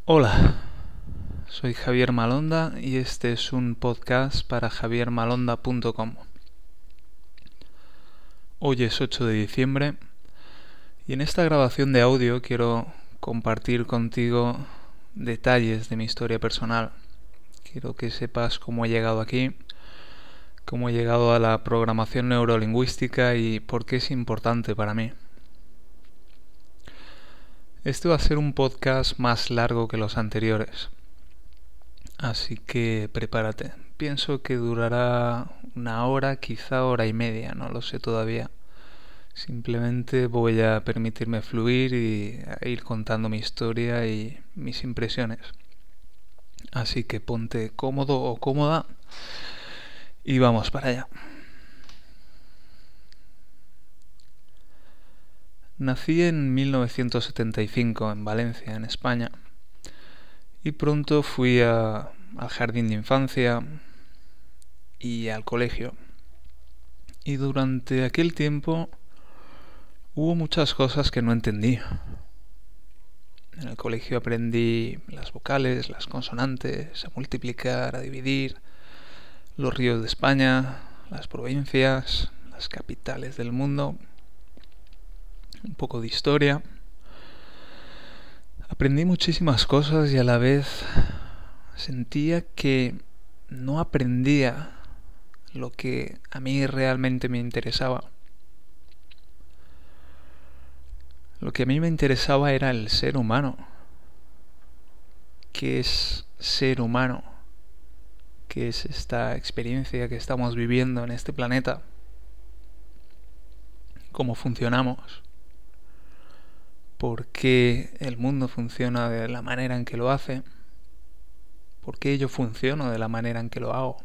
Hola, soy Javier Malonda y este es un podcast para javiermalonda.com. Hoy es 8 de diciembre y en esta grabación de audio quiero compartir contigo detalles de mi historia personal. Quiero que sepas cómo he llegado aquí, cómo he llegado a la programación neurolingüística y por qué es importante para mí. Este va a ser un podcast más largo que los anteriores, así que prepárate. Pienso que durará una hora, quizá hora y media, no lo sé todavía. Simplemente voy a permitirme fluir y a ir contando mi historia y mis impresiones. Así que ponte cómodo o cómoda y vamos para allá. Nací en 1975 en Valencia, en España, y pronto fui al jardín de infancia y al colegio. Y durante aquel tiempo hubo muchas cosas que no entendí. En el colegio aprendí las vocales, las consonantes, a multiplicar, a dividir, los ríos de España, las provincias, las capitales del mundo, un poco de historia. Aprendí muchísimas cosas y a la vez sentía que no aprendía lo que a mí realmente me interesaba. Lo que a mí me interesaba era el ser humano. ¿Qué es ser humano? ¿Qué es esta experiencia que estamos viviendo en este planeta? ¿Cómo funcionamos? ¿Por qué el mundo funciona de la manera en que lo hace? ¿Por qué yo funciono de la manera en que lo hago?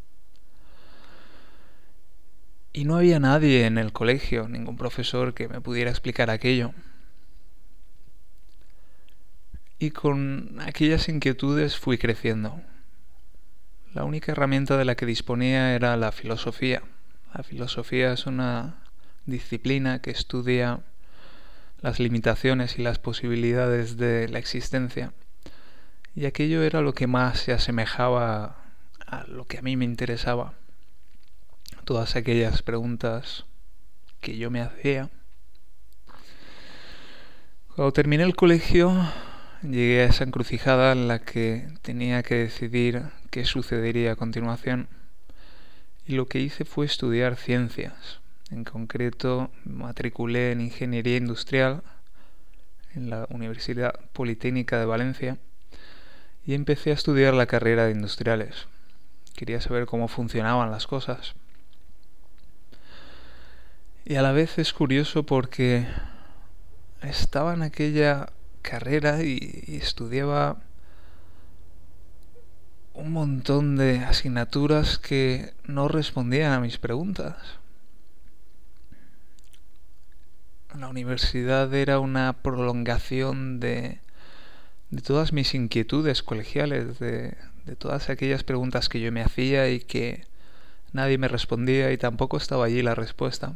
Y no había nadie en el colegio, ningún profesor que me pudiera explicar aquello. Y con aquellas inquietudes fui creciendo. La única herramienta de la que disponía era la filosofía. La filosofía es una disciplina que estudia las limitaciones y las posibilidades de la existencia. Y aquello era lo que más se asemejaba a lo que a mí me interesaba. Todas aquellas preguntas que yo me hacía. Cuando terminé el colegio, llegué a esa encrucijada en la que tenía que decidir qué sucedería a continuación. Y lo que hice fue estudiar ciencias. En concreto, me matriculé en Ingeniería Industrial en la Universidad Politécnica de Valencia y empecé a estudiar la carrera de industriales. Quería saber cómo funcionaban las cosas. Y a la vez es curioso porque estaba en aquella carrera y estudiaba un montón de asignaturas que no respondían a mis preguntas. La universidad era una prolongación de todas mis inquietudes colegiales, de todas aquellas preguntas que yo me hacía y que nadie me respondía y tampoco estaba allí la respuesta.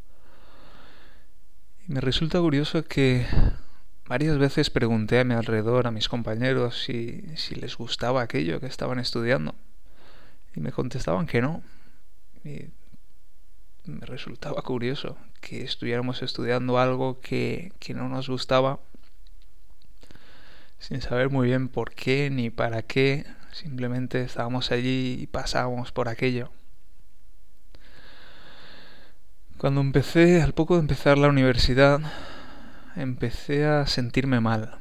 Y me resulta curioso que varias veces pregunté a mi alrededor, a mis compañeros, si les gustaba aquello que estaban estudiando. Y me contestaban que no. Y me resultaba curioso que estuviéramos estudiando algo que no nos gustaba, sin saber muy bien por qué ni para qué. Simplemente estábamos allí y pasábamos por aquello. Cuando empecé, al poco de empezar la universidad, empecé a sentirme mal.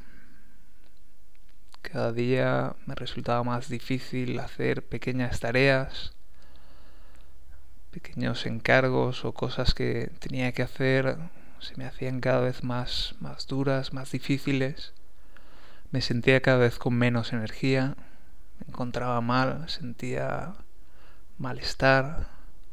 Cada día me resultaba más difícil hacer pequeñas tareas, pequeños encargos o cosas que tenía que hacer. Se me hacían cada vez más duras, más difíciles. Me sentía cada vez con menos energía, me encontraba mal, sentía malestar,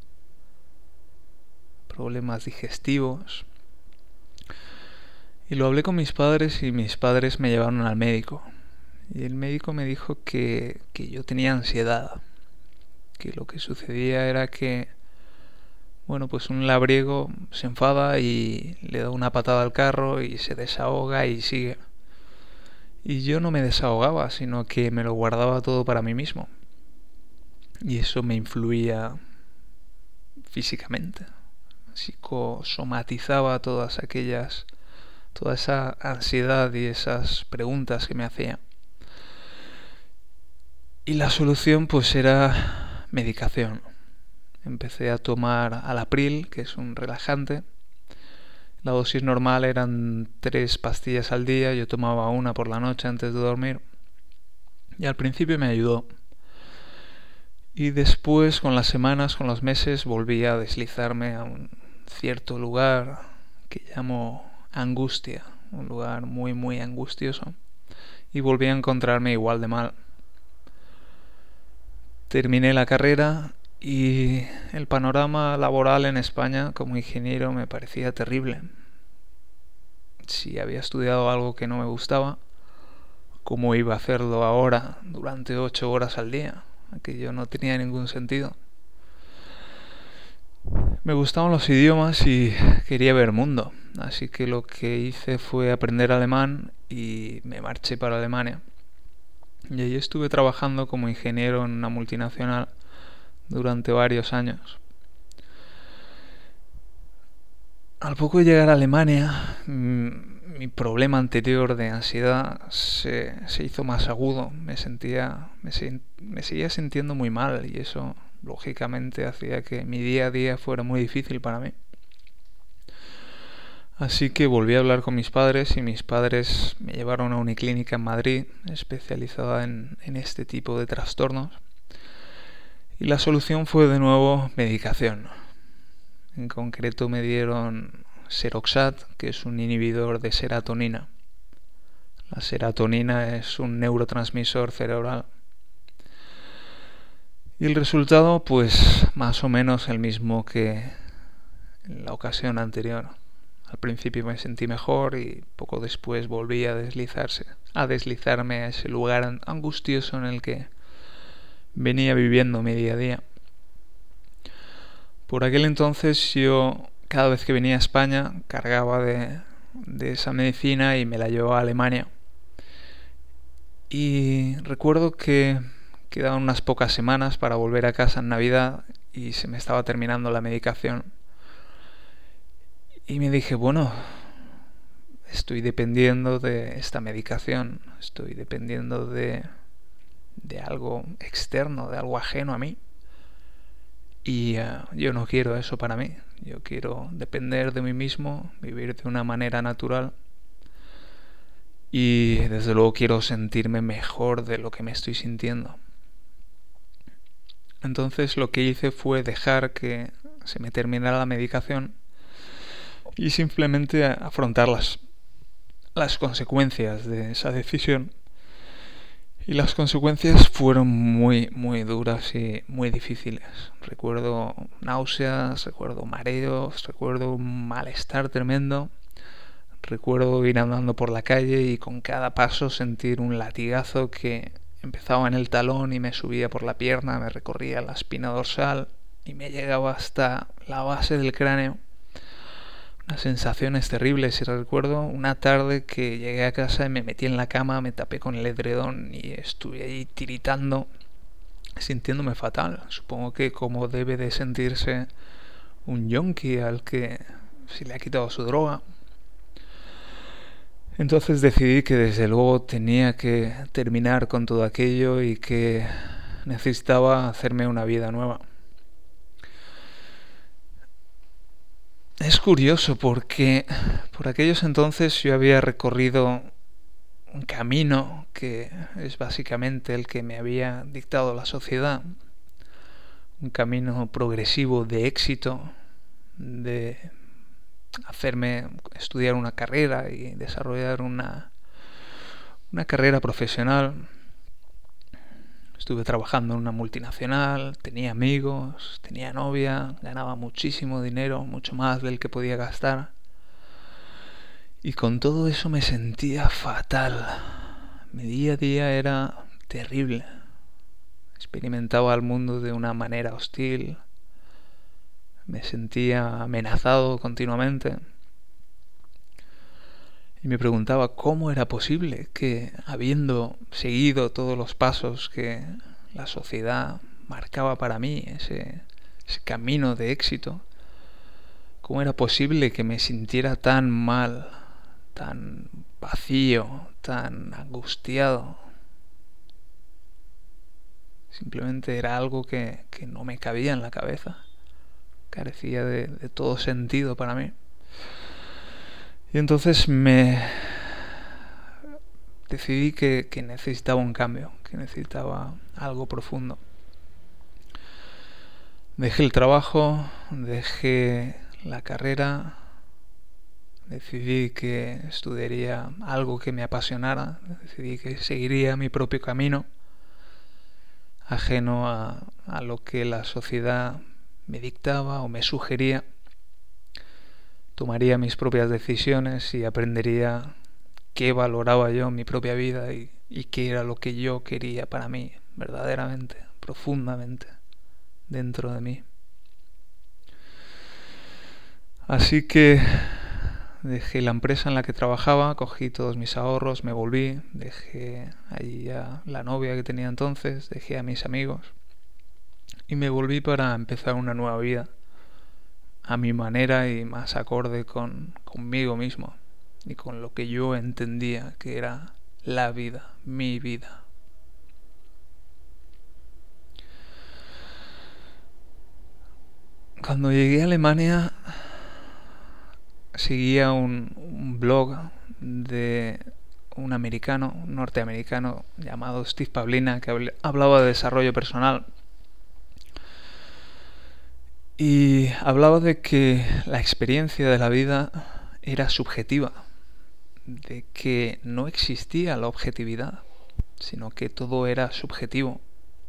problemas digestivos. Y lo hablé con mis padres y mis padres me llevaron al médico. Y el médico me dijo que yo tenía ansiedad, que lo que sucedía era que, bueno, pues un labriego se enfada y le da una patada al carro y se desahoga y sigue. Y yo no me desahogaba, sino que me lo guardaba todo para mí mismo. Y eso me influía físicamente. Psicosomatizaba toda esa ansiedad y esas preguntas que me hacía. Y la solución pues era medicación. Empecé a tomar Alapril, que es un relajante. La dosis normal eran 3 pastillas al día, yo tomaba una por la noche antes de dormir. Y al principio me ayudó. Y después, con las semanas, con los meses, volví a deslizarme a un cierto lugar que llamo angustia, un lugar muy muy angustioso. Y volví a encontrarme igual de mal. Terminé la carrera y el panorama laboral en España como ingeniero me parecía terrible. Si había estudiado algo que no me gustaba, ¿cómo iba a hacerlo ahora durante 8 horas al día? Aquello no tenía ningún sentido. Me gustaban los idiomas y quería ver mundo, así que lo que hice fue aprender alemán y me marché para Alemania. Y allí estuve trabajando como ingeniero en una multinacional durante varios años. Al poco de llegar a Alemania, mi problema anterior de ansiedad se hizo más agudo. Me seguía sintiendo muy mal y eso lógicamente hacía que mi día a día fuera muy difícil para mí. Así que volví a hablar con mis padres y mis padres me llevaron a una clínica en Madrid especializada en este tipo de trastornos. Y la solución fue de nuevo medicación. En concreto me dieron Seroxat, que es un inhibidor de serotonina. La serotonina es un neurotransmisor cerebral. Y el resultado, pues más o menos el mismo que en la ocasión anterior. Al principio me sentí mejor y poco después volví a deslizarme a ese lugar angustioso en el que venía viviendo mi día a día. Por aquel entonces yo cada vez que venía a España cargaba de esa medicina y me la llevaba a Alemania. Y recuerdo que quedaban unas pocas semanas para volver a casa en Navidad y se me estaba terminando la medicación. Y me dije, bueno, estoy dependiendo de esta medicación, estoy dependiendo de algo externo, de algo ajeno a mí. Y yo no quiero eso para mí. Yo quiero depender de mí mismo, vivir de una manera natural. Y desde luego quiero sentirme mejor de lo que me estoy sintiendo. Entonces lo que hice fue dejar que se me terminara la medicación y simplemente afrontar las consecuencias de esa decisión. Y las consecuencias fueron muy, muy duras y muy difíciles. Recuerdo náuseas, recuerdo mareos, recuerdo un malestar tremendo. Recuerdo ir andando por la calle y con cada paso sentir un latigazo que empezaba en el talón y me subía por la pierna, me recorría la espina dorsal y me llegaba hasta la base del cráneo. Unas sensaciones terribles. Y recuerdo una tarde que llegué a casa y me metí en la cama, me tapé con el edredón y estuve ahí tiritando, sintiéndome fatal. Supongo que como debe de sentirse un yonki al que se le ha quitado su droga. Entonces decidí que desde luego tenía que terminar con todo aquello y que necesitaba hacerme una vida nueva. Es curioso porque por aquellos entonces yo había recorrido un camino que es básicamente el que me había dictado la sociedad, un camino progresivo de éxito, de hacerme estudiar una carrera y desarrollar una carrera profesional. Estuve trabajando en una multinacional, tenía amigos, tenía novia, ganaba muchísimo dinero, mucho más del que podía gastar. Y con todo eso me sentía fatal. Mi día a día era terrible. Experimentaba el mundo de una manera hostil. Me sentía amenazado continuamente. Y me preguntaba cómo era posible que, habiendo seguido todos los pasos que la sociedad marcaba para mí, ese camino de éxito, cómo era posible que me sintiera tan mal, tan vacío, tan angustiado. Simplemente era algo que no me cabía en la cabeza. Carecía de todo sentido para mí. Y entonces me decidí que necesitaba un cambio, que necesitaba algo profundo. Dejé el trabajo, dejé la carrera, decidí que estudiaría algo que me apasionara, decidí que seguiría mi propio camino, ajeno a lo que la sociedad me dictaba o me sugería. Tomaría mis propias decisiones y aprendería qué valoraba yo en mi propia vida y qué era lo que yo quería para mí, verdaderamente, profundamente, dentro de mí. Así que dejé la empresa en la que trabajaba, cogí todos mis ahorros, me volví, dejé allí a la novia que tenía entonces, dejé a mis amigos y me volví para empezar una nueva vida, a mi manera y más acorde conmigo mismo y con lo que yo entendía que era la vida, mi vida. Cuando llegué a Alemania seguía un blog de un americano, un norteamericano llamado Steve Pavlina, que hablaba de desarrollo personal. Y hablaba de que la experiencia de la vida era subjetiva, de que no existía la objetividad, sino que todo era subjetivo.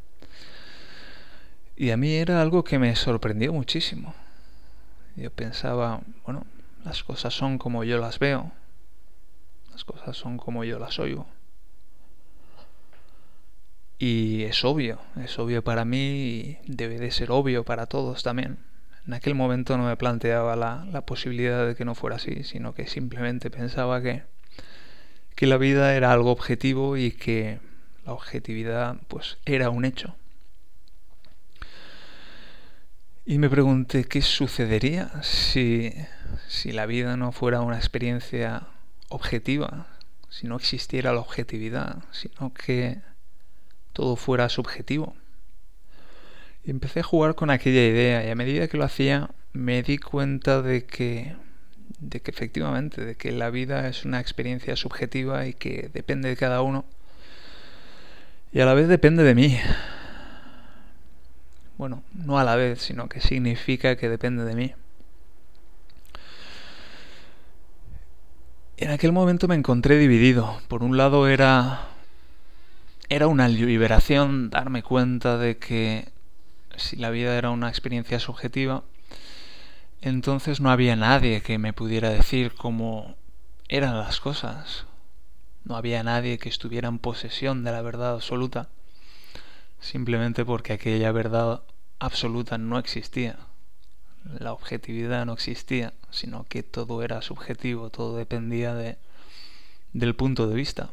Y a mí era algo que me sorprendió muchísimo. Yo pensaba, bueno, las cosas son como yo las veo, las cosas son como yo las oigo. Y es obvio para mí y debe de ser obvio para todos también. En aquel momento no me planteaba la posibilidad de que no fuera así, sino que simplemente pensaba que la vida era algo objetivo y que la objetividad pues era un hecho. Y me pregunté qué sucedería si la vida no fuera una experiencia objetiva, si no existiera la objetividad, sino que todo fuera subjetivo. Y empecé a jugar con aquella idea y a medida que lo hacía me di cuenta de que efectivamente, de que la vida es una experiencia subjetiva y que depende de cada uno y a la vez depende de mí. Bueno, no a la vez, sino que significa que depende de mí. En aquel momento me encontré dividido. Por un lado era una liberación darme cuenta de que si la vida era una experiencia subjetiva, entonces no había nadie que me pudiera decir cómo eran las cosas. No había nadie que estuviera en posesión de la verdad absoluta, simplemente porque aquella verdad absoluta no existía. La objetividad no existía, sino que todo era subjetivo, todo dependía del punto de vista.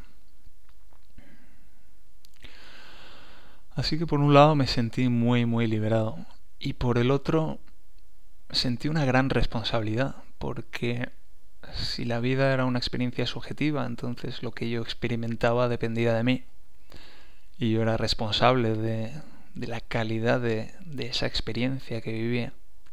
Así que por un lado me sentí muy liberado y por el otro sentí una gran responsabilidad, porque si la vida era una experiencia subjetiva, entonces lo que yo experimentaba dependía de mí y yo era responsable de la calidad de esa experiencia que vivía.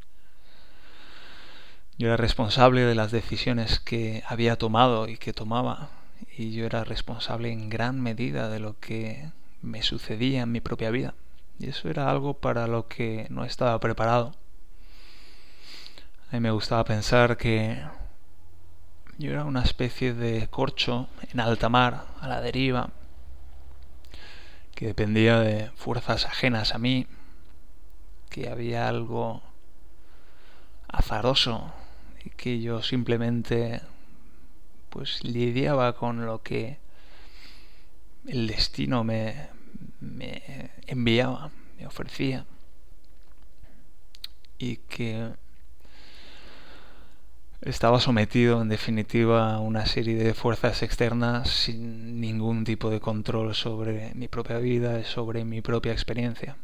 Yo era responsable de las decisiones que había tomado y que tomaba, y yo era responsable en gran medida de lo que me sucedía en mi propia vida, y eso era algo para lo que no estaba preparado. A mí me gustaba pensar que yo era una especie de corcho en alta mar, a la deriva, que dependía de fuerzas ajenas a mí, que había algo azaroso y que yo simplemente pues lidiaba con lo que el destino me enviaba, me ofrecía, y que Estaba sometido, en definitiva, a una serie de fuerzas externas sin ningún tipo de control sobre mi propia vida y sobre mi propia experiencia.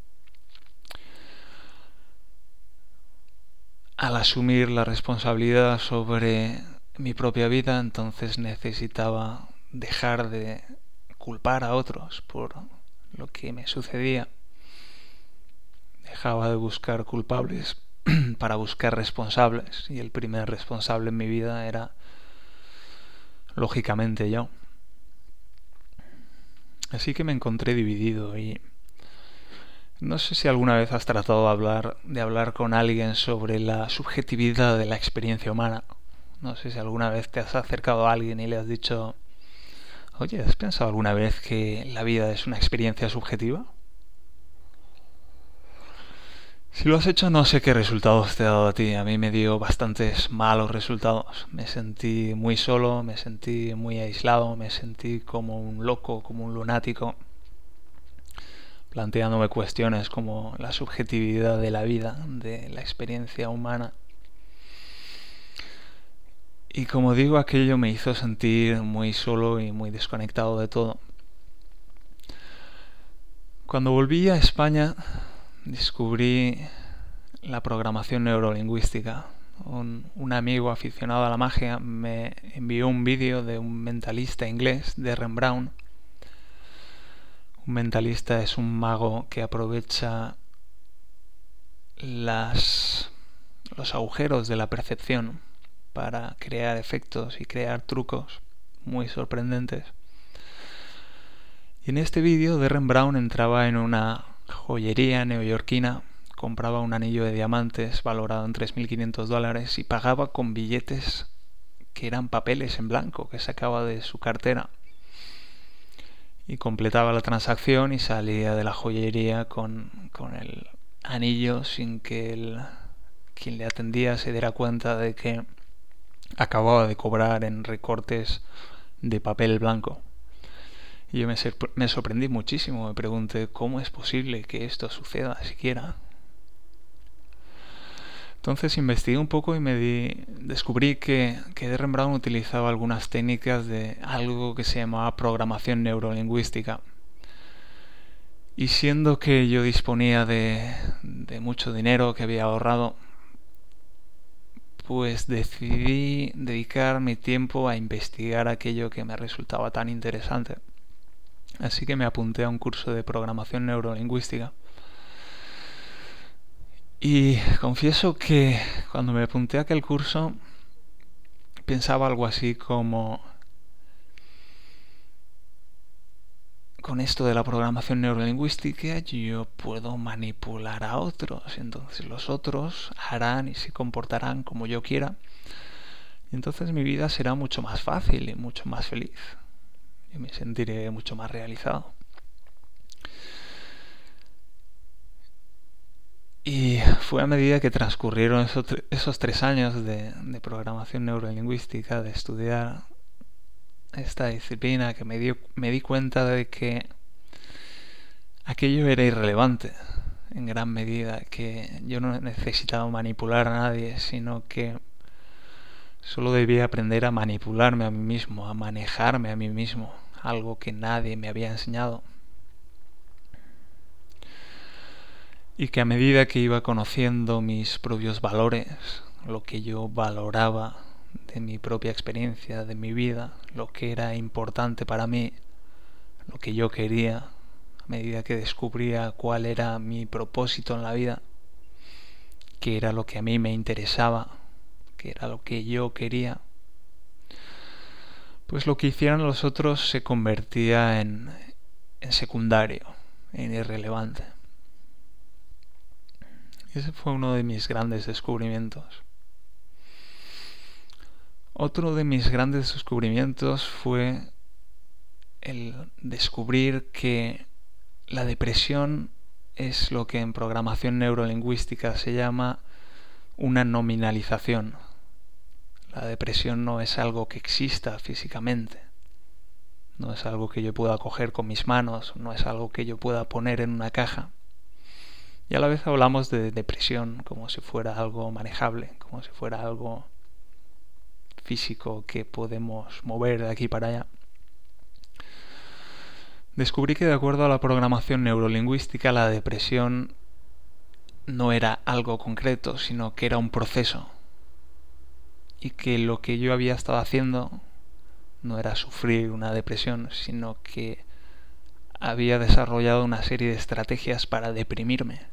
Al asumir la responsabilidad sobre mi propia vida, entonces necesitaba dejar de culpar a otros por lo que me sucedía. Dejaba de buscar culpables para buscar responsables, y el primer responsable en mi vida era, lógicamente, yo. Así que me encontré dividido y no sé si alguna vez has tratado de hablar con alguien sobre la subjetividad de la experiencia humana. No sé si alguna vez te has acercado a alguien y le has dicho: oye, ¿has pensado alguna vez que la vida es una experiencia subjetiva? Si lo has hecho, no sé qué resultados te ha dado a ti. A mí me dio bastantes malos resultados. Me sentí muy solo, me sentí muy aislado, me sentí como un loco, como un lunático, planteándome cuestiones como la subjetividad de la vida, de la experiencia humana. Y como digo, aquello me hizo sentir muy solo y muy desconectado de todo. Cuando volví a España, descubrí la programación neurolingüística. Un amigo aficionado a la magia me envió un vídeo de un mentalista inglés, Derren Brown. Un mentalista es un mago que aprovecha los agujeros de la percepción para crear efectos y crear trucos muy sorprendentes. Y en este vídeo, Derren Brown entraba en una joyería neoyorquina, compraba un anillo de diamantes valorado en $3.500 y pagaba con billetes que eran papeles en blanco que sacaba de su cartera. Y completaba la transacción y salía de la joyería con el anillo sin que quien le atendía se diera cuenta de que acababa de cobrar en recortes de papel blanco. Y yo me sorprendí muchísimo, me pregunté cómo es posible que esto suceda siquiera. Entonces investigué un poco y descubrí que Derren Brown utilizaba algunas técnicas de algo que se llamaba programación neurolingüística. Y siendo que yo disponía de mucho dinero que había ahorrado, pues decidí dedicar mi tiempo a investigar aquello que me resultaba tan interesante. Así que me apunté a un curso de programación neurolingüística. Y confieso que cuando me apunté a aquel curso pensaba algo así como: con esto de la programación neurolingüística yo puedo manipular a otros, entonces los otros harán y se comportarán como yo quiera, y entonces mi vida será mucho más fácil y mucho más feliz. Y me sentiré mucho más realizado. Y fue a medida que transcurrieron esos 3 años de programación neurolingüística, de estudiar esta disciplina, que me di cuenta de que aquello era irrelevante en gran medida, que yo no necesitaba manipular a nadie, sino que solo debía aprender a manipularme a mí mismo, a manejarme a mí mismo, algo que nadie me había enseñado. Y que a medida que iba conociendo mis propios valores, lo que yo valoraba de mi propia experiencia, de mi vida, lo que era importante para mí, lo que yo quería, a medida que descubría cuál era mi propósito en la vida, qué era lo que a mí me interesaba, qué era lo que yo quería, pues lo que hicieran los otros se convertía en secundario, en irrelevante. Ese fue uno de mis grandes descubrimientos. Otro de mis grandes descubrimientos fue el descubrir que la depresión es lo que en programación neurolingüística se llama una nominalización. La depresión no es algo que exista físicamente, no es algo que yo pueda coger con mis manos, no es algo que yo pueda poner en una caja. Y a la vez hablamos de depresión como si fuera algo manejable, como si fuera algo físico que podemos mover de aquí para allá. Descubrí que de acuerdo a la programación neurolingüística, la depresión no era algo concreto, sino que era un proceso. Y que lo que yo había estado haciendo no era sufrir una depresión, sino que había desarrollado una serie de estrategias para deprimirme.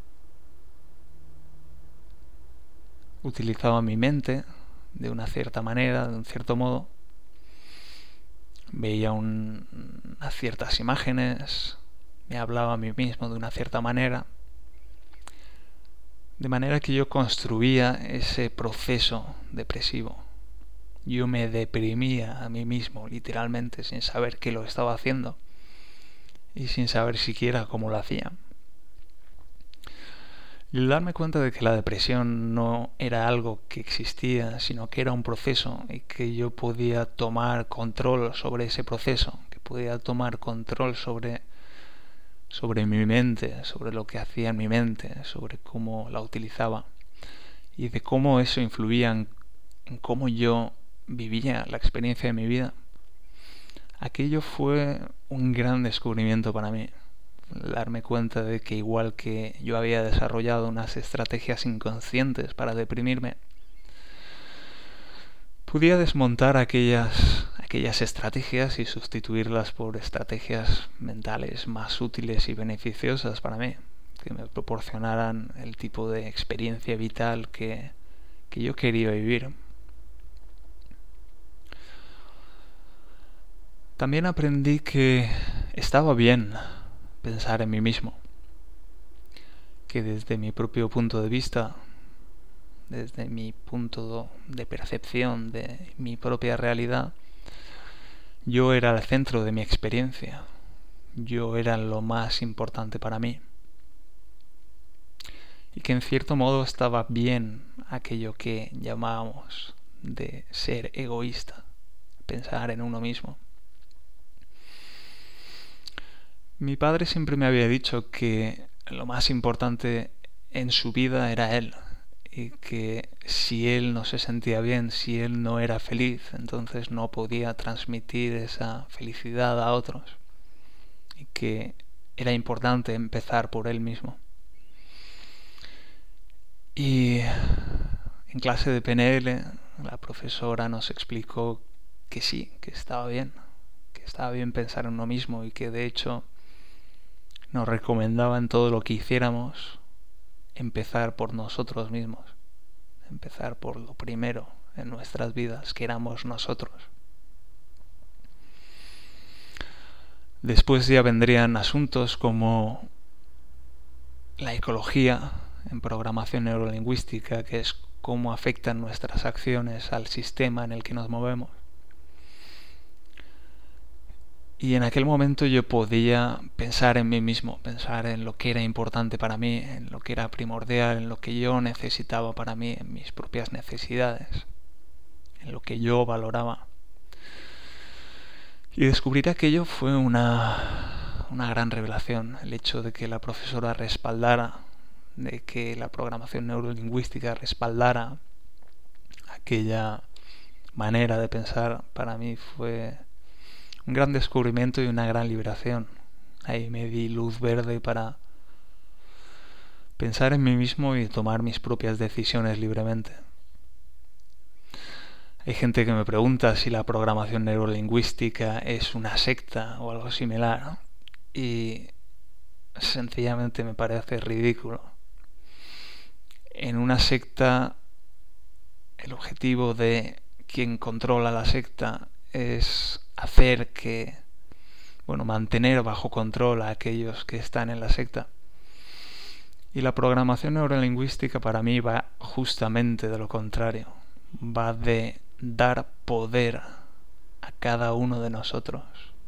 Utilizaba mi mente de una cierta manera, de un cierto modo. Veía unas ciertas imágenes, me hablaba a mí mismo de una cierta manera. De manera que yo construía ese proceso depresivo. Yo me deprimía a mí mismo, literalmente, sin saber que lo estaba haciendo y sin saber siquiera cómo lo hacía. Y el darme cuenta de que la depresión no era algo que existía, sino que era un proceso y que yo podía tomar control sobre ese proceso, que podía tomar control sobre mi mente, sobre lo que hacía en mi mente, sobre cómo la utilizaba y de cómo eso influía en cómo yo vivía la experiencia de mi vida. Aquello fue un gran descubrimiento para mí. Darme cuenta de que igual que yo había desarrollado unas estrategias inconscientes para deprimirme, podía desmontar aquellas estrategias y sustituirlas por estrategias mentales más útiles y beneficiosas para mí, que me proporcionaran el tipo de experiencia vital que yo quería vivir. También aprendí que estaba bien pensar en mí mismo, que desde mi propio punto de vista, desde mi punto de percepción de mi propia realidad, yo era el centro de mi experiencia, yo era lo más importante para mí, y que en cierto modo estaba bien aquello que llamábamos de ser egoísta, pensar en uno mismo. Mi padre siempre me había dicho que lo más importante en su vida era él, y que si él no se sentía bien, si él no era feliz, entonces no podía transmitir esa felicidad a otros, y que era importante empezar por él mismo. Y en clase de PNL la profesora nos explicó que sí, que estaba bien pensar en uno mismo, y que de hecho nos recomendaba en todo lo que hiciéramos empezar por nosotros mismos, empezar por lo primero en nuestras vidas, que éramos nosotros. Después ya vendrían asuntos como la ecología en programación neurolingüística, que es cómo afectan nuestras acciones al sistema en el que nos movemos. Y en aquel momento yo podía pensar en mí mismo, pensar en lo que era importante para mí, en lo que era primordial, en lo que yo necesitaba para mí, en mis propias necesidades, en lo que yo valoraba. Y descubrir aquello fue una gran revelación, el hecho de que la profesora respaldara, de que la programación neurolingüística respaldara aquella manera de pensar, para mí fue un gran descubrimiento y una gran liberación. Ahí me di luz verde para pensar en mí mismo y tomar mis propias decisiones libremente. Hay gente que me pregunta si la programación neurolingüística es una secta o algo similar, ¿no? Y sencillamente me parece ridículo. En una secta, el objetivo de quien controla la secta es hacer mantener bajo control a aquellos que están en la secta. Y la programación neurolingüística para mí va justamente de lo contrario. Va de dar poder a cada uno de nosotros.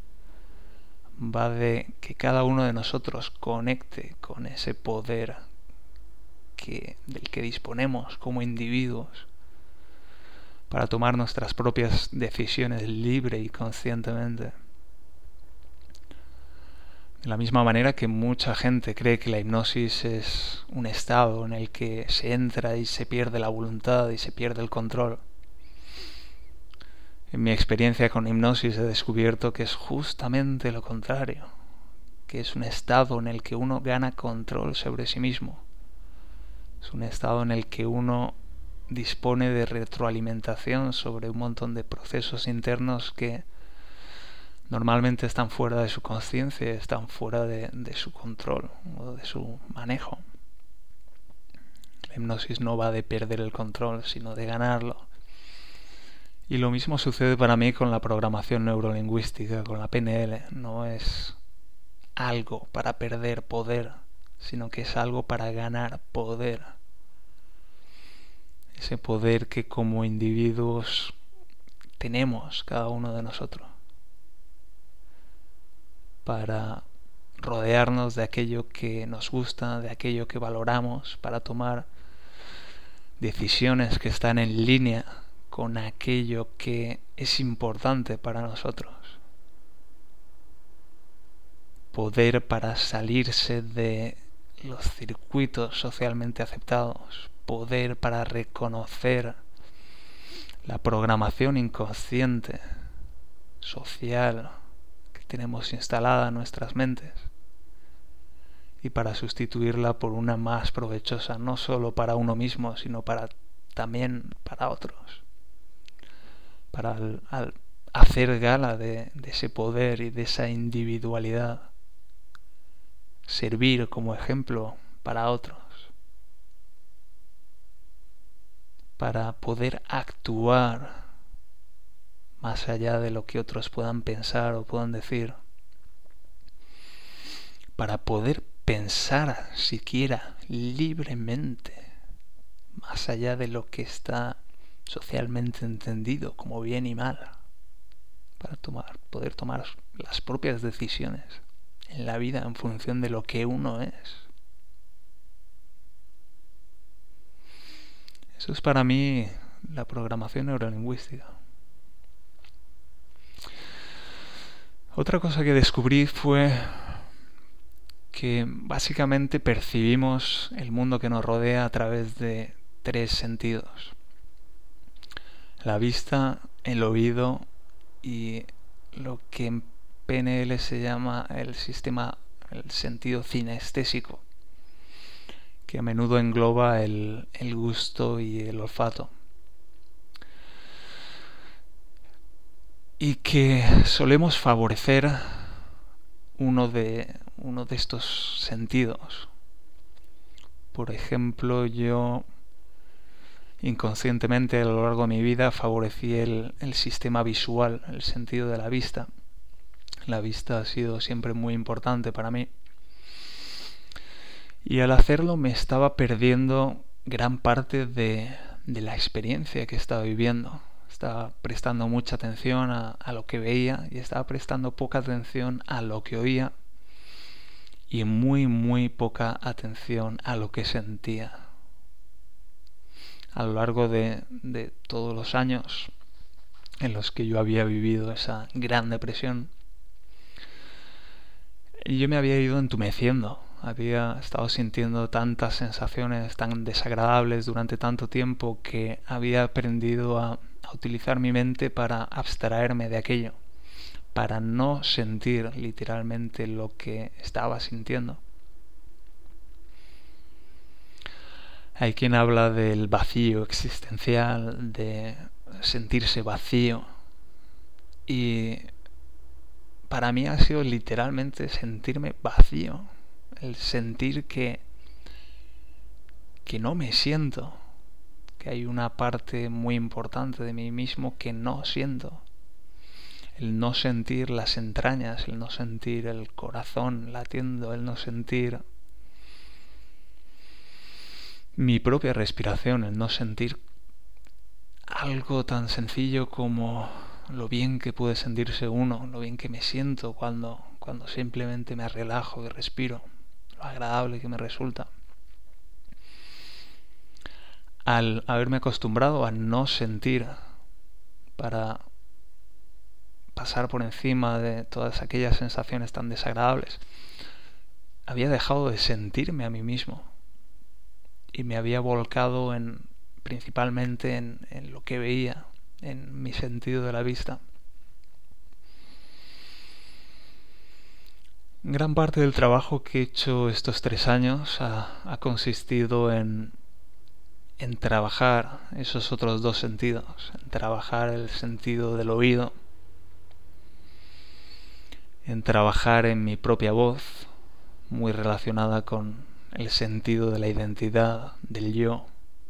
Va de que cada uno de nosotros conecte con ese poder del que disponemos como individuos para tomar nuestras propias decisiones libre y conscientemente. De la misma manera que mucha gente cree que la hipnosis es un estado en el que se entra y se pierde la voluntad y se pierde el control. En mi experiencia con hipnosis he descubierto que es justamente lo contrario, que es un estado en el que uno gana control sobre sí mismo. Es un estado en el que uno dispone de retroalimentación sobre un montón de procesos internos que normalmente están fuera de su conciencia, están fuera de su control o de su manejo. La hipnosis no va de perder el control, sino de ganarlo. Y lo mismo sucede para mí con la programación neurolingüística, con la PNL. No es algo para perder poder, sino que es algo para ganar poder. Ese poder que como individuos tenemos cada uno de nosotros para rodearnos de aquello que nos gusta, de aquello que valoramos, para tomar decisiones que están en línea con aquello que es importante para nosotros. Poder para salirse de los circuitos socialmente aceptados, poder para reconocer la programación inconsciente, social, que tenemos instalada en nuestras mentes, y para sustituirla por una más provechosa, no solo para uno mismo, sino también para otros. Para al hacer gala de ese poder y de esa individualidad, servir como ejemplo para otros, para poder actuar más allá de lo que otros puedan pensar o puedan decir, para poder pensar siquiera libremente, más allá de lo que está socialmente entendido como bien y mal, para poder tomar las propias decisiones en la vida en función de lo que uno es. Eso es para mí la programación neurolingüística. Otra cosa que descubrí fue que básicamente percibimos el mundo que nos rodea a través de 3 sentidos: la vista, el oído y lo que en PNL se llama el sentido cinestésico, que a menudo engloba el gusto y el olfato, y que solemos favorecer uno de estos sentidos. Por ejemplo, yo inconscientemente a lo largo de mi vida favorecí el sistema visual, el sentido de la vista. La vista ha sido siempre muy importante para mí. Y al hacerlo me estaba perdiendo gran parte de la experiencia que estaba viviendo. Estaba prestando mucha atención a lo que veía y estaba prestando poca atención a lo que oía y muy poca atención a lo que sentía. A lo largo de todos los años en los que yo había vivido esa gran depresión, yo me había ido entumeciendo. Había estado sintiendo tantas sensaciones tan desagradables durante tanto tiempo que había aprendido a utilizar mi mente para abstraerme de aquello, para no sentir literalmente lo que estaba sintiendo. Hay quien habla del vacío existencial, de sentirse vacío, y para mí ha sido literalmente sentirme vacío, el sentir que no me siento, que hay una parte muy importante de mí mismo que no siento. El no sentir las entrañas, el no sentir el corazón latiendo, el no sentir mi propia respiración, el no sentir algo tan sencillo como lo bien que puede sentirse uno, lo bien que me siento cuando simplemente me relajo y respiro, lo agradable que me resulta. Al haberme acostumbrado a no sentir para pasar por encima de todas aquellas sensaciones tan desagradables, había dejado de sentirme a mí mismo y me había volcado principalmente en lo que veía, en mi sentido de la vista. Gran parte del trabajo que he hecho estos 3 años ha consistido en trabajar esos otros dos sentidos, en trabajar el sentido del oído, en trabajar en mi propia voz, muy relacionada con el sentido de la identidad, del yo,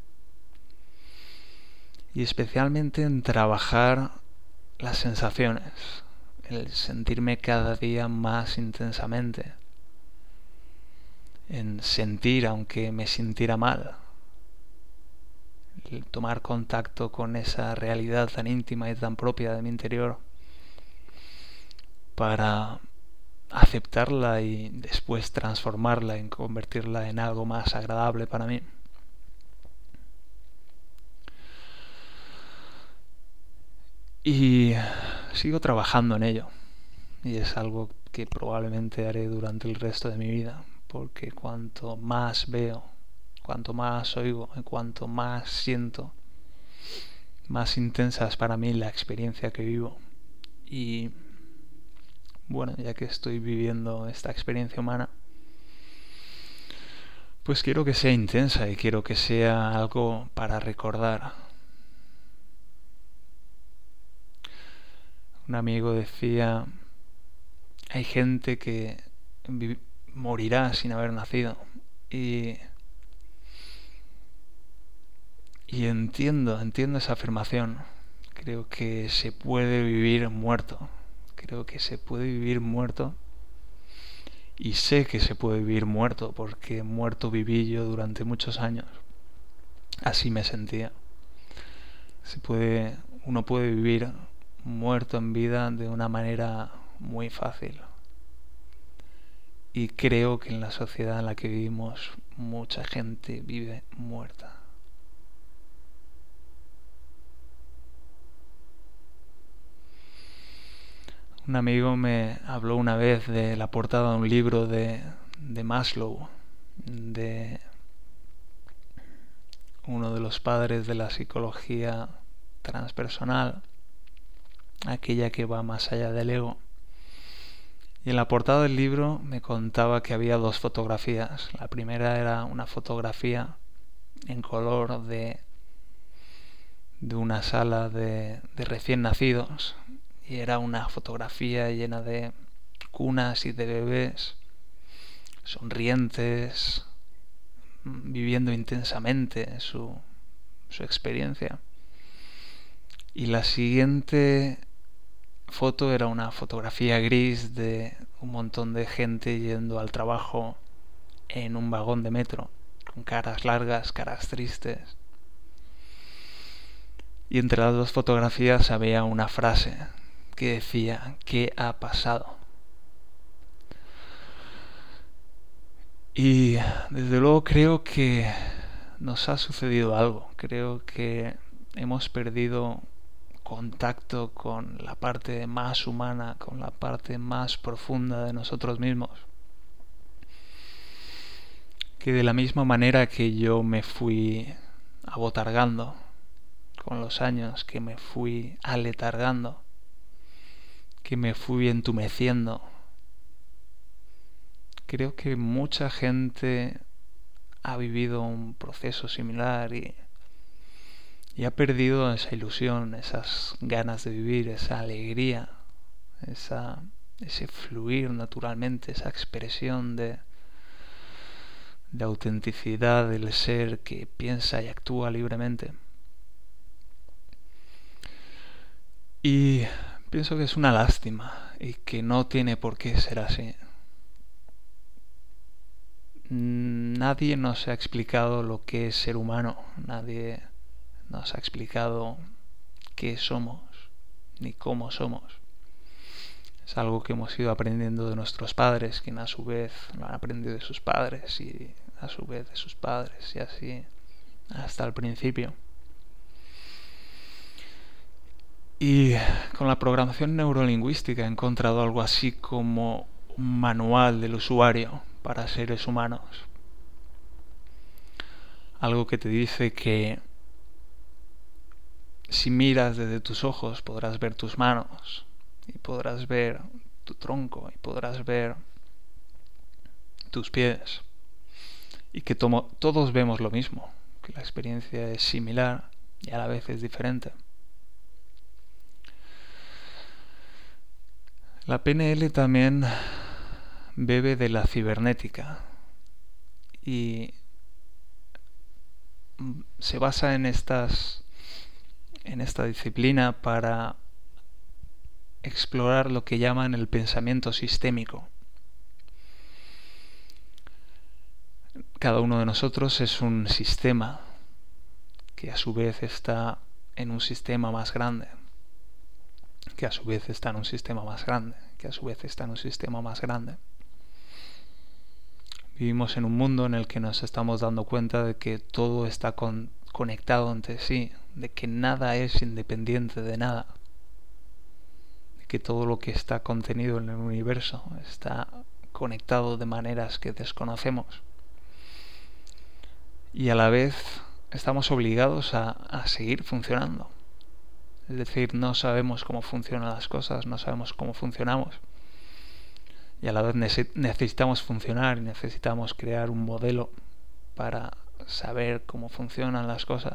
y especialmente en trabajar las sensaciones, el sentirme cada día más intensamente, en sentir aunque me sintiera mal, el tomar contacto con esa realidad tan íntima y tan propia de mi interior para aceptarla y después transformarla en convertirla en algo más agradable para mí. Y sigo trabajando en ello, y es algo que probablemente haré durante el resto de mi vida, porque cuanto más veo, cuanto más oigo y cuanto más siento, más intensa es para mí la experiencia que vivo. Y bueno, ya que estoy viviendo esta experiencia humana, pues quiero que sea intensa y quiero que sea algo para recordar. Un amigo decía, hay gente que morirá sin haber nacido. Y entiendo esa afirmación. Creo que se puede vivir muerto. Creo que se puede vivir muerto. Y sé que se puede vivir muerto, porque muerto viví yo durante muchos años. Así me sentía. Uno puede vivir muerto en vida de una manera muy fácil. Y creo que en la sociedad en la que vivimos mucha gente vive muerta. Un amigo me habló una vez de la portada de un libro de Maslow, de uno de los padres de la psicología transpersonal, aquella que va más allá del ego. Y en la portada del libro me contaba que había dos fotografías. La primera era una fotografía en color de una sala de recién nacidos, y era una fotografía llena de cunas y de bebés sonrientes, viviendo intensamente su experiencia. Y la siguiente foto era una fotografía gris de un montón de gente yendo al trabajo en un vagón de metro, con caras largas, caras tristes. Y entre las dos fotografías había una frase que decía: ¿qué ha pasado? Y desde luego creo que nos ha sucedido algo. Creo que hemos perdido contacto con la parte más humana, con la parte más profunda de nosotros mismos. Que de la misma manera que yo me fui abotargando con los años, que me fui aletargando, que me fui entumeciendo, creo que mucha gente ha vivido un proceso similar y ha perdido esa ilusión, esas ganas de vivir, esa alegría, ese fluir naturalmente, esa expresión de autenticidad del ser que piensa y actúa libremente. Y pienso que es una lástima y que no tiene por qué ser así. Nadie nos ha explicado lo que es ser humano, nadie nos ha explicado qué somos ni cómo somos. Es algo que hemos ido aprendiendo de nuestros padres, quienes a su vez lo han aprendido de sus padres y a su vez de sus padres, y así hasta el principio. Y con la programación neurolingüística he encontrado algo así como un manual del usuario para seres humanos. Algo que te dice que Si miras desde tus ojos podrás ver tus manos y podrás ver tu tronco y podrás ver tus pies y que todos vemos lo mismo, que la experiencia es similar y a la vez es diferente. La PNL también bebe de la cibernética y se basa en esta disciplina para explorar lo que llaman el pensamiento sistémico. Cada uno de nosotros es un sistema que a su vez está en un sistema más grande, que a su vez está en un sistema más grande, que a su vez está en un sistema más grande. Vivimos en un mundo en el que nos estamos dando cuenta de que todo está conectado entre sí, de que nada es independiente de nada, de que todo lo que está contenido en el universo está conectado de maneras que desconocemos. Y a la vez estamos obligados a seguir funcionando. Es decir, no sabemos cómo funcionan las cosas, no sabemos cómo funcionamos. Y a la vez necesitamos funcionar y necesitamos crear un modelo para saber cómo funcionan las cosas.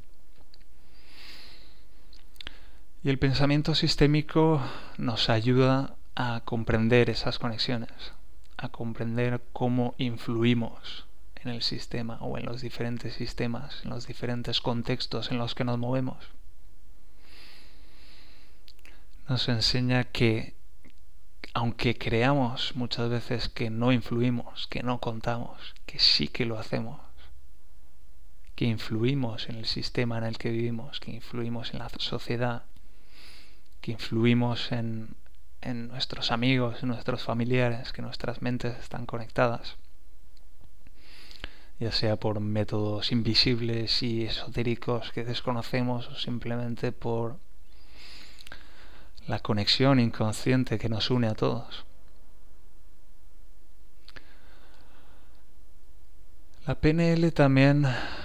Y el pensamiento sistémico nos ayuda a comprender esas conexiones, a comprender cómo influimos en el sistema o en los diferentes sistemas, en los diferentes contextos en los que nos movemos. Nos enseña que aunque creamos muchas veces que no influimos, que no contamos, que sí que lo hacemos, que influimos en el sistema en el que vivimos, que influimos en la sociedad, que influimos en nuestros amigos, en nuestros familiares, que nuestras mentes están conectadas, ya sea por métodos invisibles y esotéricos que desconocemos o simplemente por la conexión inconsciente que nos une a todos. La PNL también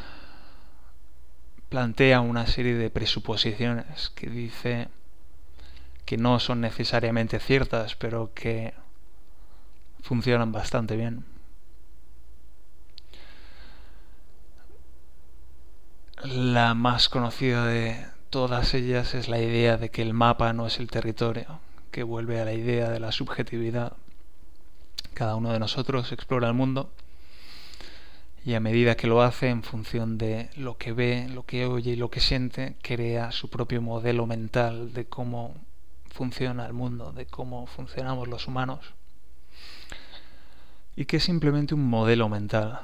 plantea una serie de presuposiciones que dice que no son necesariamente ciertas, pero que funcionan bastante bien. La más conocida de todas ellas es la idea de que el mapa no es el territorio, que vuelve a la idea de la subjetividad. Cada uno de nosotros explora el mundo y a medida que lo hace en función de lo que ve, lo que oye y lo que siente, crea su propio modelo mental de cómo funciona el mundo, de cómo funcionamos los humanos. Y que es simplemente un modelo mental.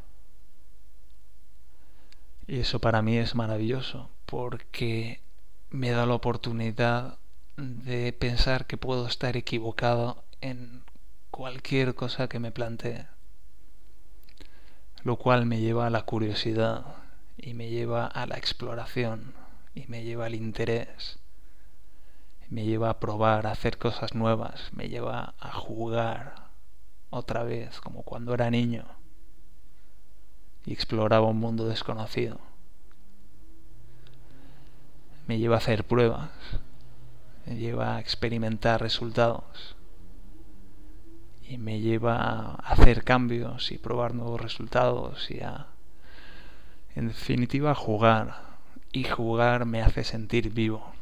Y eso para mí es maravilloso, porque me da la oportunidad de pensar que puedo estar equivocado en cualquier cosa que me plantee, lo cual me lleva a la curiosidad y me lleva a la exploración y me lleva al interés, me lleva a probar, a hacer cosas nuevas, me lleva a jugar otra vez como cuando era niño y exploraba un mundo desconocido. Me lleva a hacer pruebas, me lleva a experimentar resultados y me lleva a hacer cambios y probar nuevos resultados y en definitiva, a jugar. Y jugar me hace sentir vivo.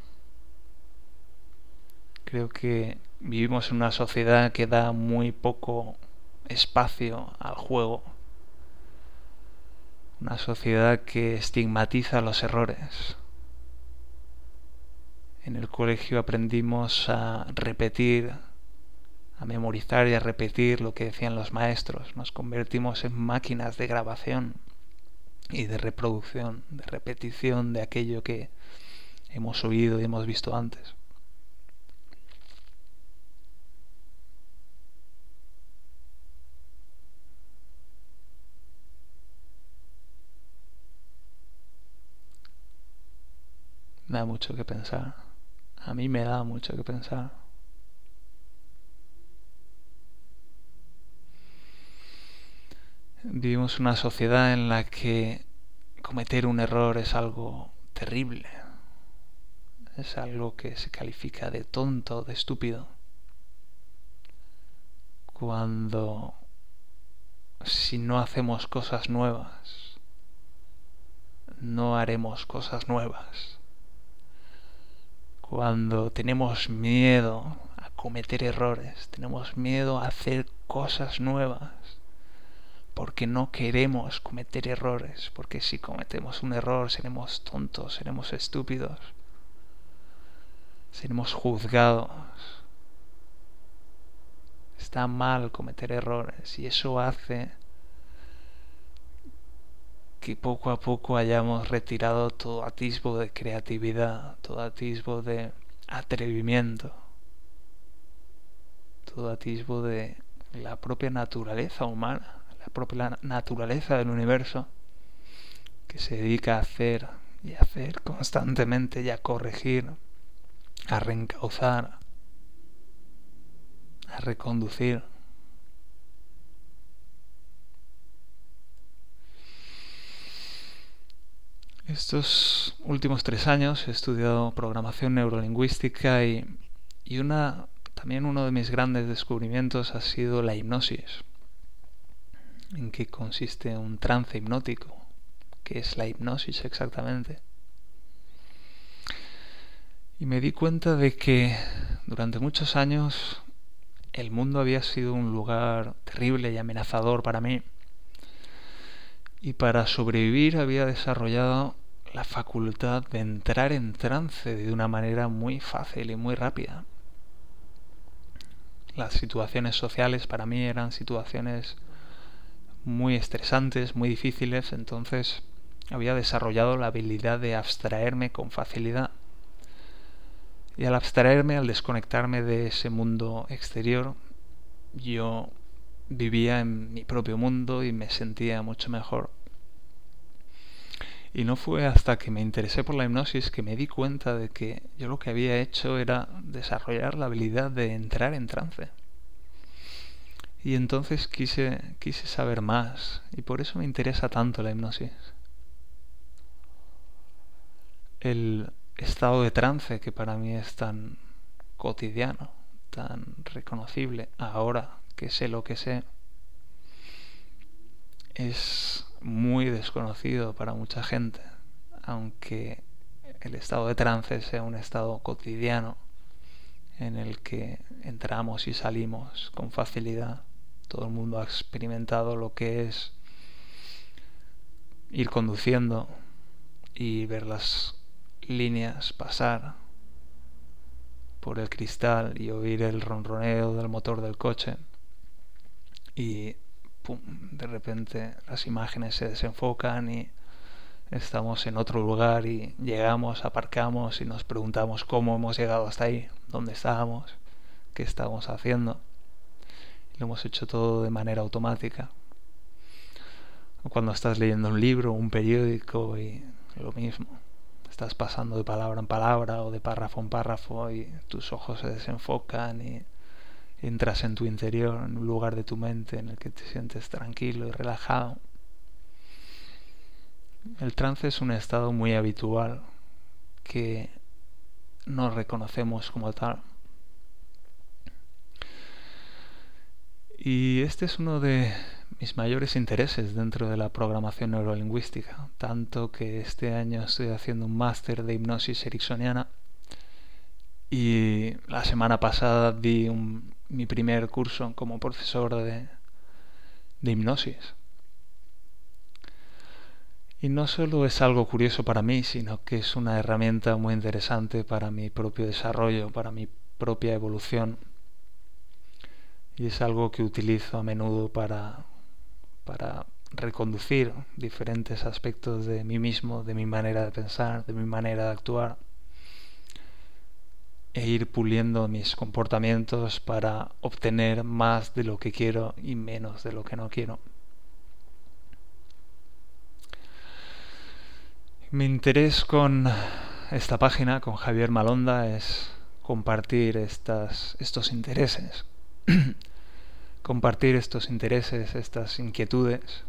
Creo que vivimos en una sociedad que da muy poco espacio al juego. Una sociedad que estigmatiza los errores. En el colegio aprendimos a repetir, a memorizar y a repetir lo que decían los maestros. Nos convertimos en máquinas de grabación y de reproducción, de repetición de aquello que hemos oído y hemos visto antes. Me da mucho que pensar. A mí me da mucho que pensar. Vivimos una sociedad en la que cometer un error es algo terrible. es algo que se califica de tonto, de estúpido, cuando si no hacemos cosas nuevas, no haremos cosas nuevas. Cuando tenemos miedo a cometer errores, tenemos miedo a hacer cosas nuevas, porque no queremos cometer errores, porque si cometemos un error seremos tontos, seremos estúpidos, seremos juzgados. Está mal cometer errores y eso hace que poco a poco hayamos retirado todo atisbo de creatividad, todo atisbo de atrevimiento, todo atisbo de la propia naturaleza humana, la propia naturaleza del universo, que se dedica a hacer y a hacer constantemente y a corregir, a reencauzar, a reconducir. Estos últimos 3 años he estudiado programación neurolingüística y también uno de mis grandes descubrimientos ha sido la hipnosis. ¿En qué consiste un trance hipnótico? ¿Qué es la hipnosis exactamente? Y me di cuenta de que durante muchos años el mundo había sido un lugar terrible y amenazador para mí. Y para sobrevivir había desarrollado la facultad de entrar en trance de una manera muy fácil y muy rápida. Las situaciones sociales para mí eran situaciones muy estresantes, muy difíciles, entonces había desarrollado la habilidad de abstraerme con facilidad. Y al abstraerme, al desconectarme de ese mundo exterior, yo vivía en mi propio mundo y me sentía mucho mejor. Y no fue hasta que me interesé por la hipnosis que me di cuenta de que yo lo que había hecho era desarrollar la habilidad de entrar en trance. Y entonces quise saber más, y por eso me interesa tanto la hipnosis. El estado de trance que para mí es tan cotidiano, tan reconocible, ahora que sé lo que sé, es muy desconocido para mucha gente, aunque el estado de trance sea un estado cotidiano en el que entramos y salimos con facilidad. Todo el mundo ha experimentado lo que es ir conduciendo y ver las líneas pasar por el cristal y oír el ronroneo del motor del coche y pum, de repente las imágenes se desenfocan y estamos en otro lugar y llegamos, aparcamos y nos preguntamos cómo hemos llegado hasta ahí, dónde estábamos, qué estábamos haciendo. Lo hemos hecho todo de manera automática. O cuando estás leyendo un libro, un periódico y lo mismo. Estás pasando de palabra en palabra o de párrafo en párrafo y tus ojos se desenfocan y entras en tu interior, en un lugar de tu mente en el que te sientes tranquilo y relajado. El trance es un estado muy habitual que no reconocemos como tal. Y este es uno de mis mayores intereses dentro de la programación neurolingüística, tanto que este año estoy haciendo un máster de hipnosis ericksoniana y la semana pasada di mi primer curso como profesor de hipnosis. Y no solo es algo curioso para mí, sino que es una herramienta muy interesante para mi propio desarrollo, para mi propia evolución. Y es algo que utilizo a menudo para reconducir diferentes aspectos de mí mismo, de mi manera de pensar, de mi manera de actuar, e ir puliendo mis comportamientos para obtener más de lo que quiero y menos de lo que no quiero. Mi interés con esta página, con Javier Malonda, es compartir estos intereses. Compartir estos intereses, estas inquietudes.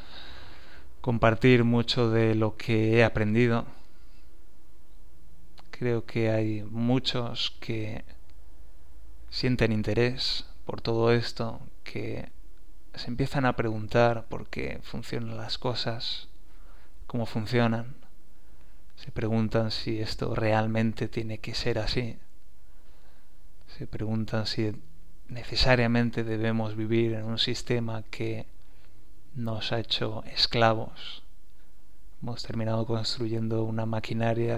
Compartir mucho de lo que he aprendido. Creo que hay muchos que sienten interés por todo esto, que se empiezan a preguntar por qué funcionan las cosas, cómo funcionan. Se preguntan si esto realmente tiene que ser así. Se preguntan si necesariamente debemos vivir en un sistema que nos ha hecho esclavos. Hemos terminado construyendo una maquinaria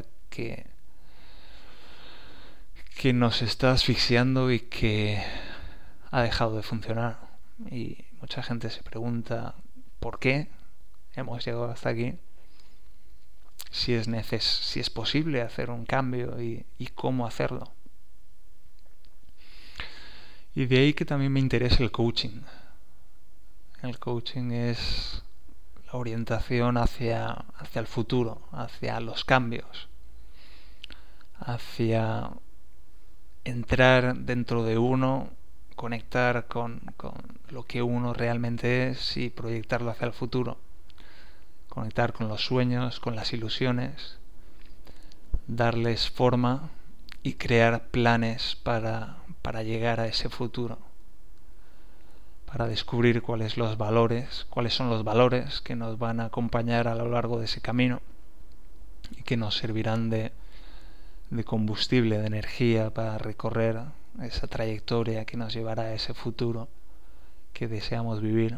que nos está asfixiando y que ha dejado de funcionar. Y mucha gente se pregunta por qué hemos llegado hasta aquí, si es posible hacer un cambio y cómo hacerlo. Y de ahí que también me interesa el coaching. El coaching es la orientación hacia el futuro, hacia los cambios, hacia entrar dentro de uno, conectar con lo que uno realmente es y proyectarlo hacia el futuro. Conectar con los sueños, con las ilusiones, darles forma y crear planes para llegar a ese futuro. Para descubrir cuáles son los valores que nos van a acompañar a lo largo de ese camino y que nos servirán de combustible, de energía para recorrer esa trayectoria que nos llevará a ese futuro que deseamos vivir.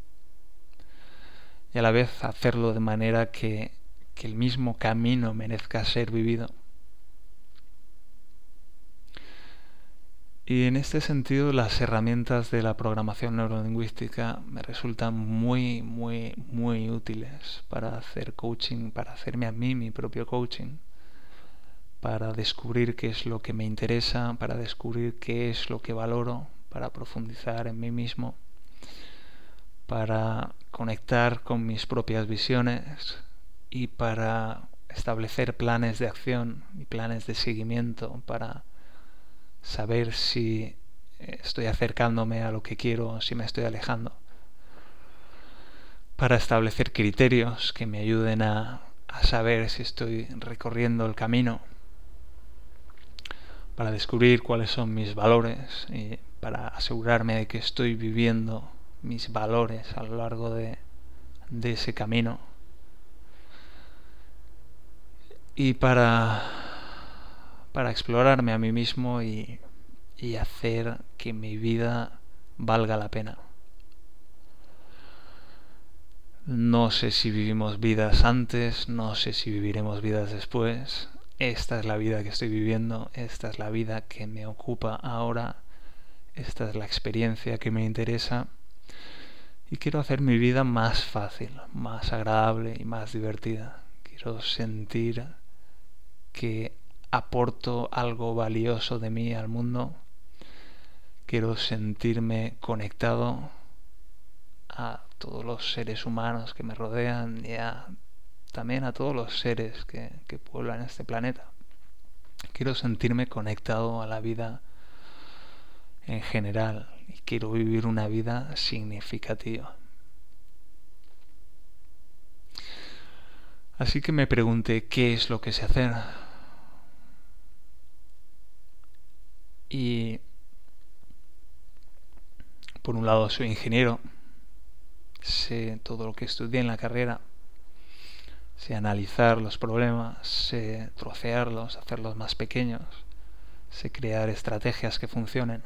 Y a la vez hacerlo de manera que el mismo camino merezca ser vivido. Y en este sentido las herramientas de la programación neurolingüística me resultan muy, muy, muy útiles para hacer coaching, para hacerme a mí mi propio coaching, para descubrir qué es lo que me interesa, para descubrir qué es lo que valoro, para profundizar en mí mismo, para conectar con mis propias visiones y para establecer planes de acción y planes de seguimiento para saber si estoy acercándome a lo que quiero o si me estoy alejando, para establecer criterios que me ayuden a saber si estoy recorriendo el camino, para descubrir cuáles son mis valores y para asegurarme de que estoy viviendo mis valores a lo largo de ese camino, y para explorarme a mí mismo y hacer que mi vida valga la pena. No sé si vivimos vidas antes, no sé si viviremos vidas después. Esta es la vida que estoy viviendo, esta es la vida que me ocupa ahora, esta es la experiencia que me interesa y quiero hacer mi vida más fácil, más agradable y más divertida. Quiero sentir que aporto algo valioso de mí al mundo. Quiero sentirme conectado a todos los seres humanos que me rodean y también a todos los seres que pueblan este planeta. Quiero sentirme conectado a la vida en general y quiero vivir una vida significativa. Así que me pregunté qué es lo que sé hacer. Y por un lado soy ingeniero, sé todo lo que estudié en la carrera, sé analizar los problemas, sé trocearlos, hacerlos más pequeños, sé crear estrategias que funcionen.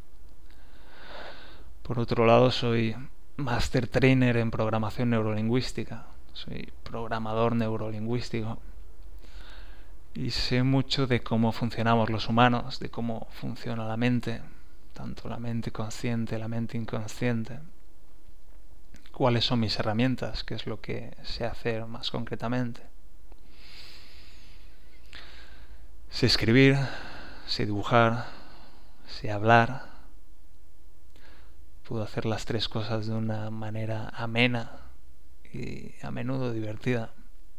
Por otro lado soy Master Trainer en programación neurolingüística, soy programador neurolingüístico y sé mucho de cómo funcionamos los humanos, de cómo funciona la mente, tanto la mente consciente, la mente inconsciente. ¿Cuáles son mis herramientas? ¿Qué es lo que sé hacer más concretamente? Sé escribir, sé dibujar, sé hablar. Puedo hacer las tres cosas de una manera amena y a menudo divertida.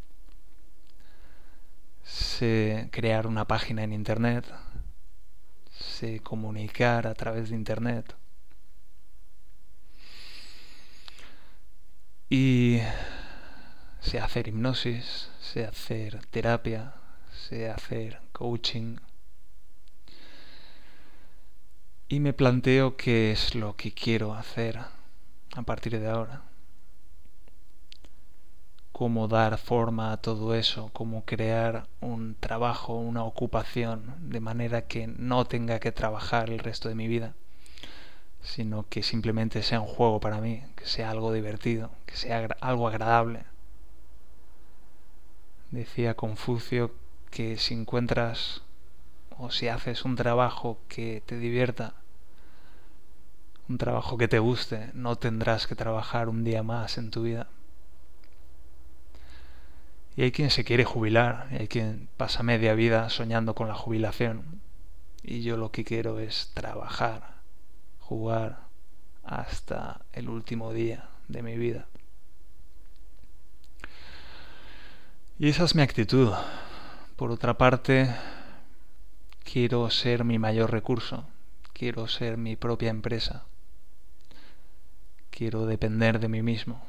Sé crear una página en internet, sé comunicar a través de internet y sé hacer hipnosis, sé hacer terapia, sé hacer coaching. Y me planteo qué es lo que quiero hacer a partir de ahora. Cómo dar forma a todo eso, cómo crear un trabajo, una ocupación, de manera que no tenga que trabajar el resto de mi vida, sino que simplemente sea un juego para mí, que sea algo divertido, que sea algo agradable. Decía Confucio que si encuentras o si haces un trabajo que te divierta, un trabajo que te guste, no tendrás que trabajar un día más en tu vida. Y hay quien se quiere jubilar, y hay quien pasa media vida soñando con la jubilación. Y yo lo que quiero es trabajar, jugar hasta el último día de mi vida. Y esa es mi actitud. Por otra parte, quiero ser mi mayor recurso. Quiero ser mi propia empresa. Quiero depender de mí mismo.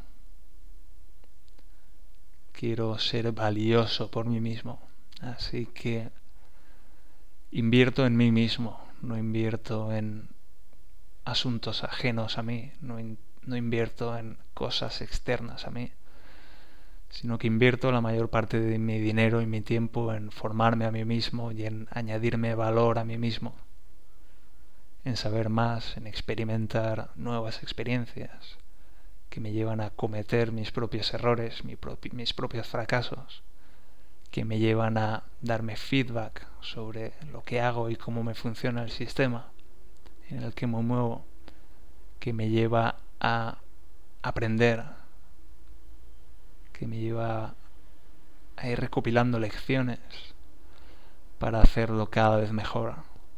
Quiero ser valioso por mí mismo. Así que invierto en mí mismo. No invierto en asuntos ajenos a mí. No invierto en cosas externas a mí, sino que invierto la mayor parte de mi dinero y mi tiempo en formarme a mí mismo y en añadirme valor a mí mismo, en saber más, en experimentar nuevas experiencias que me llevan a cometer mis propios errores, mis propios fracasos, que me llevan a darme feedback sobre lo que hago y cómo me funciona el sistema en el que me muevo, que me lleva a aprender, que me lleva a ir recopilando lecciones para hacerlo cada vez mejor.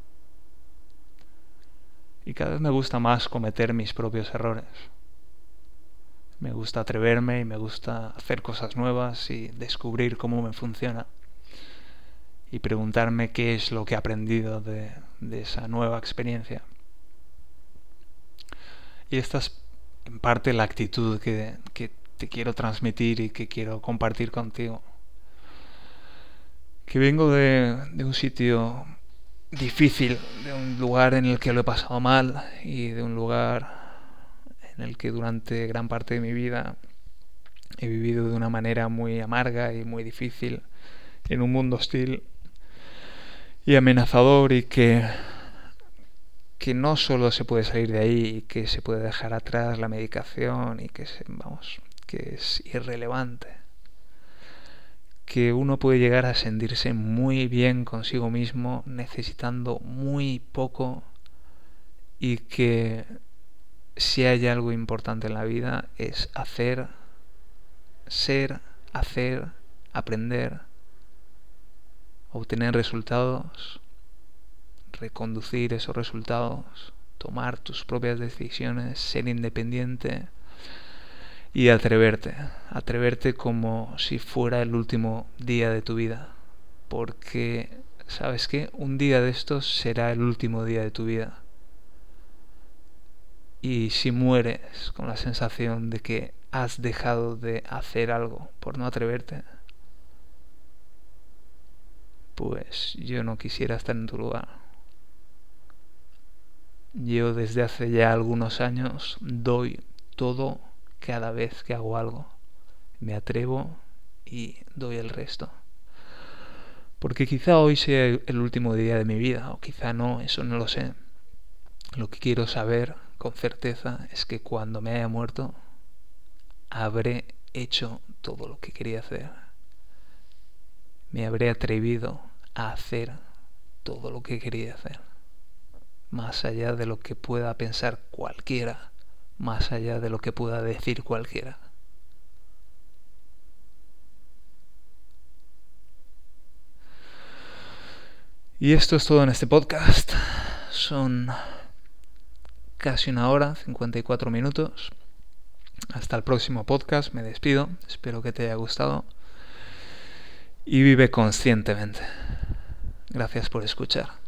Y cada vez me gusta más cometer mis propios errores. Me gusta atreverme y me gusta hacer cosas nuevas y descubrir cómo me funciona. Y preguntarme qué es lo que he aprendido de esa nueva experiencia. Y esta es en parte la actitud que te quiero transmitir y que quiero compartir contigo. Que vengo de un sitio difícil, de un lugar en el que lo he pasado mal y de un lugar en el que durante gran parte de mi vida he vivido de una manera muy amarga y muy difícil, en un mundo hostil y amenazador, y que no solo se puede salir de ahí y que se puede dejar atrás la medicación y que es irrelevante, que uno puede llegar a sentirse muy bien consigo mismo necesitando muy poco, y que si hay algo importante en la vida es hacer, ser, hacer, aprender, obtener resultados, reconducir esos resultados, tomar tus propias decisiones, ser independiente y atreverte como si fuera el último día de tu vida, porque ¿sabes qué? Un día de estos será el último día de tu vida. Y si mueres con la sensación de que has dejado de hacer algo por no atreverte, pues yo no quisiera estar en tu lugar. Yo desde hace ya algunos años doy todo cada vez que hago algo. Me atrevo y doy el resto. Porque quizá hoy sea el último día de mi vida, o quizá no, eso no lo sé. Lo que quiero saber con certeza es que cuando me haya muerto habré hecho todo lo que quería hacer. Me habré atrevido a hacer todo lo que quería hacer. Más allá de lo que pueda pensar cualquiera, más allá de lo que pueda decir cualquiera. Y esto es todo en este podcast. Son casi 1 hora, 54 minutos. Hasta el próximo podcast, me despido. Espero que te haya gustado. Y vive conscientemente. Gracias por escuchar.